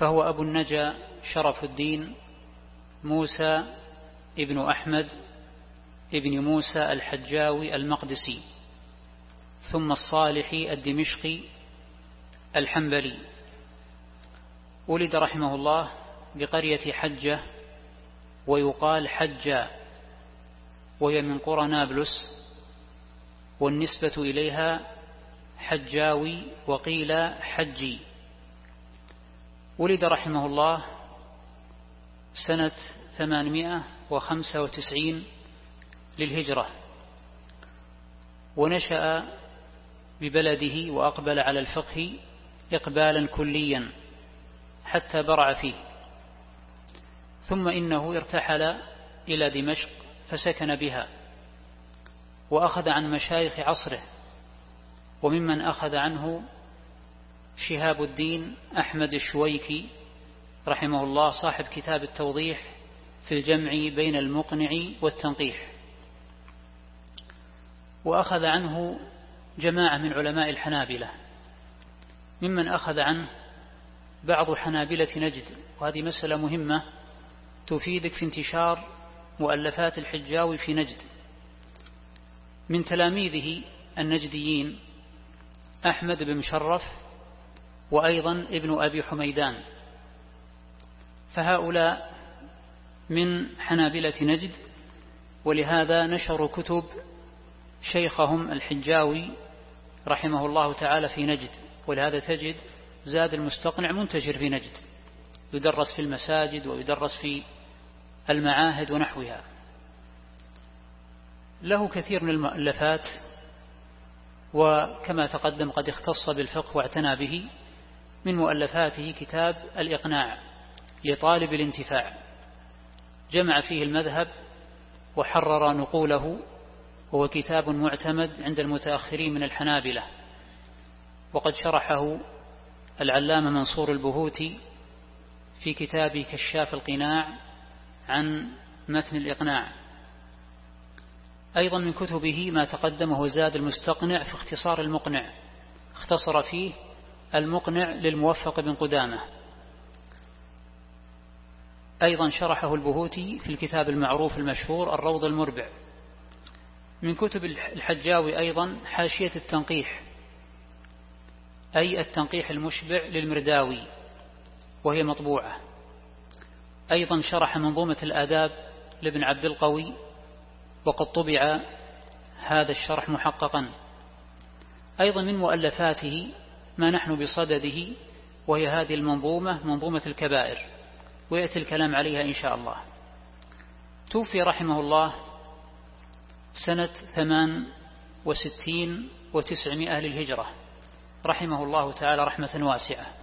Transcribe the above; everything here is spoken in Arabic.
فهو أبو النجا شرف الدين موسى ابن أحمد ابن موسى الحجاوي المقدسي، ثم الصالحي الدمشقي الحنبلي. ولد رحمه الله بقرية حجة، ويقال حجة، وهي من قرى نابلس، والنسبة إليها حجاوي وقيل حجي. ولد رحمه الله سنة 895 للهجرة، ونشأ ببلده وأقبل على الفقه إقبالا كليا حتى برع فيه، ثم إنه ارتحل إلى دمشق فسكن بها، وأخذ عن مشايخ عصره، وممن أخذ عنه شهاب الدين أحمد الشويكي رحمه الله صاحب كتاب التوضيح في الجمع بين المقنع والتنقيح. وأخذ عنه جماعة من علماء الحنابلة، ممن أخذ عنه بعض حنابلة نجد، وهذه مسألة مهمة تفيدك في انتشار مؤلفات الحجاوي في نجد. من تلاميذه النجديين أحمد بن مشرف، وأيضا ابن أبي حميدان، فهؤلاء من حنابلة نجد، ولهذا نشروا كتب شيخهم الحجاوي رحمه الله تعالى في نجد، ولهذا تجد زاد المستقنع منتشر في نجد، يدرس في المساجد ويدرس في المعاهد ونحوها. له كثير من المؤلفات، وكما تقدم قد اختص بالفقه واعتنى به. من مؤلفاته كتاب الإقناع لطالب الانتفاع، جمع فيه المذهب وحرر نقوله، وهو كتاب معتمد عند المتأخرين من الحنابلة، وقد شرحه العلامة منصور البهوتي في كتاب كشاف القناع عن متن الإقناع. أيضا من كتبه ما تقدمه زاد المستقنع في اختصار المقنع، اختصر فيه المقنع للموفق بن قدامة. أيضا شرحه البهوتي في الكتاب المعروف المشهور الروض المربع. من كتب الحجاوي أيضا حاشية التنقيح، أي التنقيح المشبع للمرداوي، وهي مطبوعة. أيضا شرح منظومة الآداب لابن عبد القوي، وقد طبع هذا الشرح محققا. أيضا من مؤلفاته ما نحن بصدده، وهي هذه المنظومة، منظومة الكبائر، ويأتي الكلام عليها إن شاء الله. توفي رحمه الله سنة 68 و900 للهجرة، رحمه الله تعالى رحمة واسعة.